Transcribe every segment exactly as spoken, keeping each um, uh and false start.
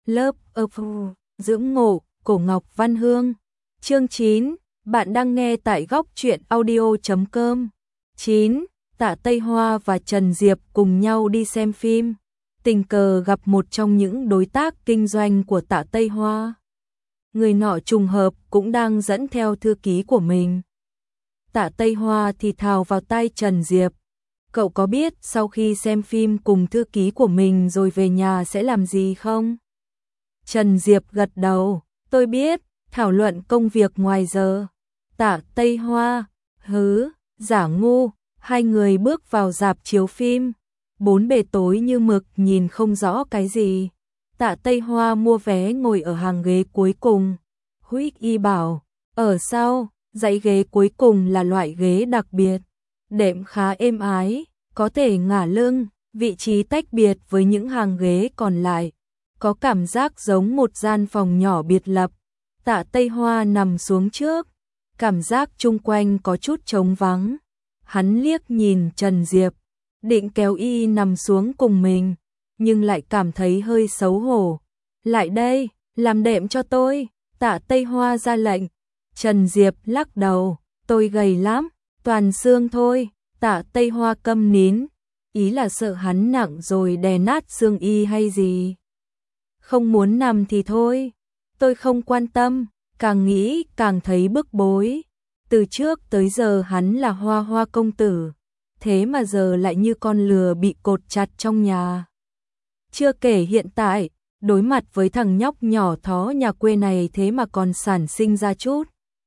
Lớp ập dưỡng ngộ, Cổ Ngọc Văn Hương. Chương chín, bạn đang nghe tại góc truyện audio chấm com. chín. Tạ Tây Hoa và Trần Diệp cùng nhau đi xem phim. Tình cờ gặp một trong những đối tác kinh doanh của Tạ Tây Hoa. Người nọ trùng hợp cũng đang dẫn theo thư ký của mình. Tạ Tây Hoa thì thào vào tai Trần Diệp. Cậu có biết sau khi xem phim cùng thư ký của mình rồi về nhà sẽ làm gì không? Trần Diệp gật đầu. Tôi biết, thảo luận công việc ngoài giờ. Tạ Tây Hoa, hứ, giả ngu. Hai người bước vào rạp chiếu phim. Bốn bề tối như mực nhìn không rõ cái gì. Tạ Tây Hoa mua vé ngồi ở hàng ghế cuối cùng. Huých y bảo, ở sau, dãy ghế cuối cùng là loại ghế đặc biệt. Đệm khá êm ái, có thể ngả lưng, vị trí tách biệt với những hàng ghế còn lại. Có cảm giác giống một gian phòng nhỏ biệt lập. Tạ Tây Hoa nằm xuống trước, cảm giác chung quanh có chút trống vắng. Hắn liếc nhìn Trần Diệp, định kéo y nằm xuống cùng mình, nhưng lại cảm thấy hơi xấu hổ. Lại đây, làm đệm cho tôi, Tạ Tây Hoa ra lệnh. Trần Diệp lắc đầu, tôi gầy lắm, toàn xương thôi. Tạ Tây Hoa câm nín, ý là sợ hắn nặng rồi đè nát xương y hay gì. Không muốn nằm thì thôi, tôi không quan tâm, càng nghĩ càng thấy bức bối. Từ trước tới giờ hắn là Hoa Hoa công tử, thế mà giờ lại như con lừa bị cột chặt trong nhà. Chưa kể hiện tại, đối mặt với thằng nhóc nhỏ thó nhà quê này thế mà còn sản sinh ra chút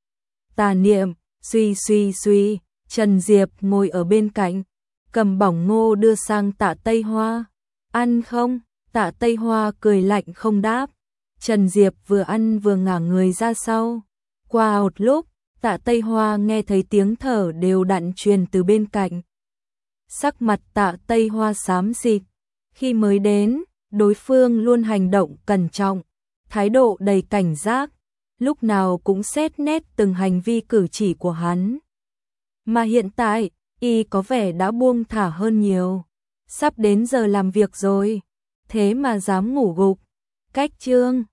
tà niệm. Suy suy suy, Trần Diệp ngồi ở bên cạnh, cầm bỏng ngô đưa sang Tạ Tây Hoa. Ăn không? Tạ Tây Hoa cười lạnh không đáp. Trần Diệp vừa ăn vừa ngả người ra sau. Qua một lúc, Tạ Tây Hoa nghe thấy tiếng thở đều đặn truyền từ bên cạnh. Sắc mặt Tạ Tây Hoa xám xịt. Khi mới đến, đối phương luôn hành động cẩn trọng, thái độ đầy cảnh giác, lúc nào cũng xét nét từng hành vi cử chỉ của hắn. Mà hiện tại, y có vẻ đã buông thả hơn nhiều. Sắp đến giờ làm việc rồi, thế mà dám ngủ gục. Cách chương